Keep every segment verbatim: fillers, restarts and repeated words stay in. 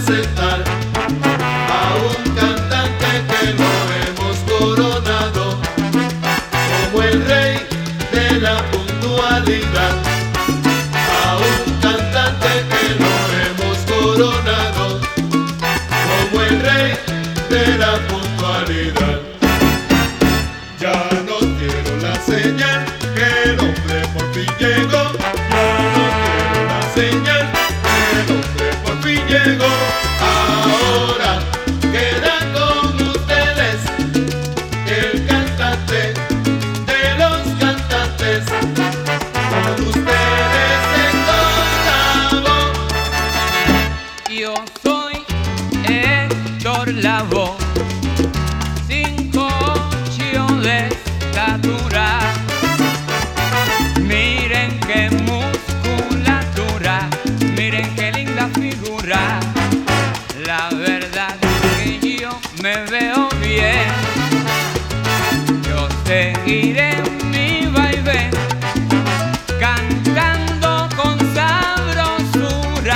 presentar a un cantante que lo hemos coronado como el rey de la puntualidad. A un cantante que lo hemos coronado como el rey de la puntualidad. Ya nos dieron la señal que el hombre por fin llegó. Ya nos dieron la señal que el hombre por fin llegó. Ahora queda con ustedes el cantante de los cantantes. Con ustedes Héctor Lavoe. Yo soy Héctor Lavoe, cinco ocho de estatura. Miren qué musculatura, miren qué linda figura. La verdad es que yo me veo bien. Yo seguiré mi vaivén cantando con sabrosura.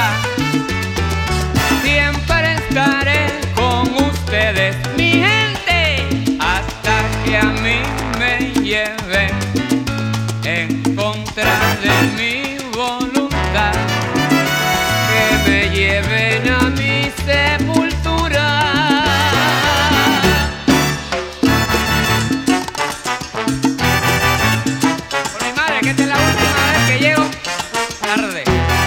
Siempre estaré con ustedes, mi gente, hasta que a mí me lleven en contra de mi voluntad, que me lleven a mi sepultura. Por mi madre, que esta es la última vez que llego tarde.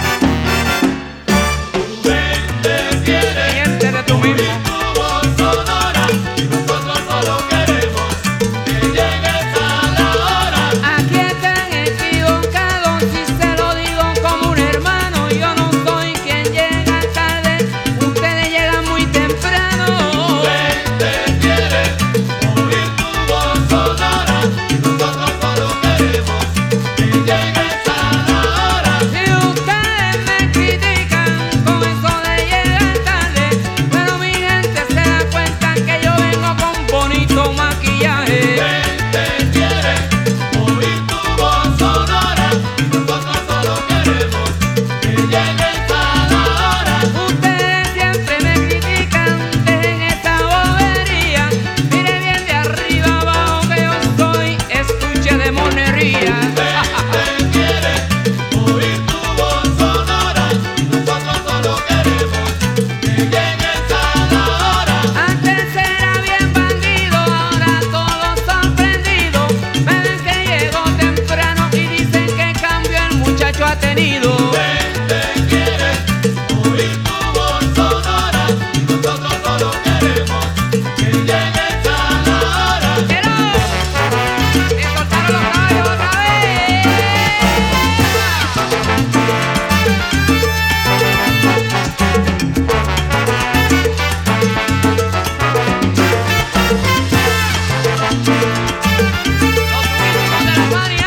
Tú ven, te quieres Gente de tú oír mismo. tu voz sonora y nosotros solo queremos que llegues a la hora. Aquí están equivocados, si se lo digo como un hermano. Yo no soy quien llega tarde, ustedes llegan muy temprano. Ven, te quieres oír tu voz sonora y nosotros solo queremos que llegues a la hora. Si ustedes me critican con eso de llegar tarde, pero mi gente se da cuenta que yo vengo con bonito maquillaje. Ven, te quieres oír tu voz sonora y nosotros solo queremos que llegues a la hora. Ustedes siempre me critican, dejen esa bobería. Mire bien de arriba abajo que yo soy estuche de monería. Ven, te quieres oír tu voz sonora y nosotros solo queremos que llegues a la hora. Antes era bien bandido, ahora todos sorprendidos. Me ven que llego temprano y dicen que cambio el muchacho ha tenido. Ven, te quieres oír tu voz sonora y nosotros solo queremos que llegues a la hora. Pero me soltaron los caballos otra vez. Los últimos de la Fania.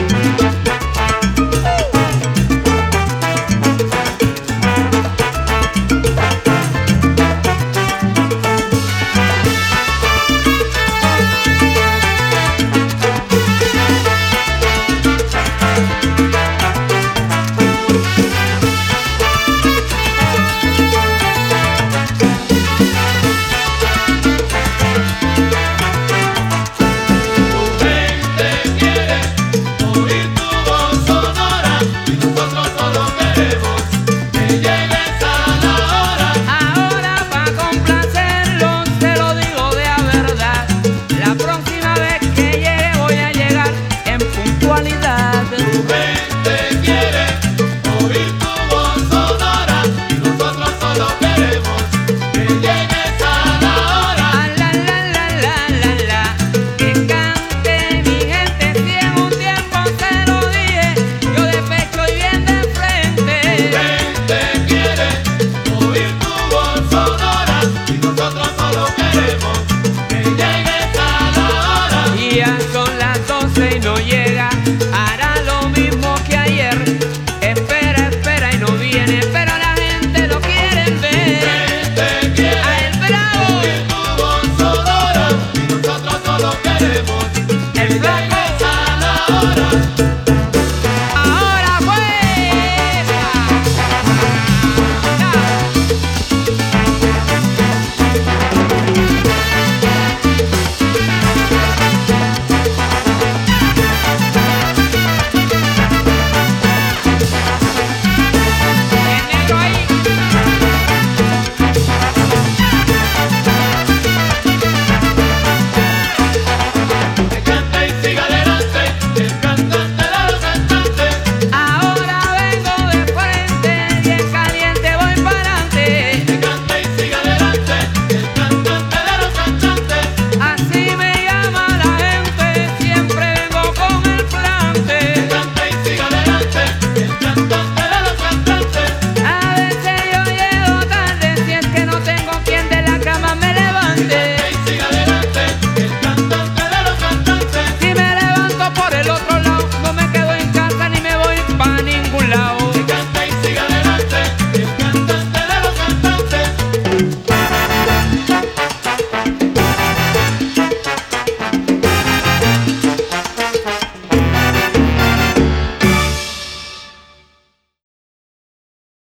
Ven, te quieres oír tu voz sonora y nosotros solo queremos que llegues a la hora. Ahora pa' complacerlos te lo digo de a verdad. La próxima vez que llegue voy a llegar en puntualidad. Ven, te quieres oír tu voz sonora y nosotros solo queremos que llegues a la hora. Ah, la, la, la, la, la, la. Que cante mi gente, si en un tiempo se lo dije, yo de pecho y bien de frente. Ven, te quieres oír tu voz sonora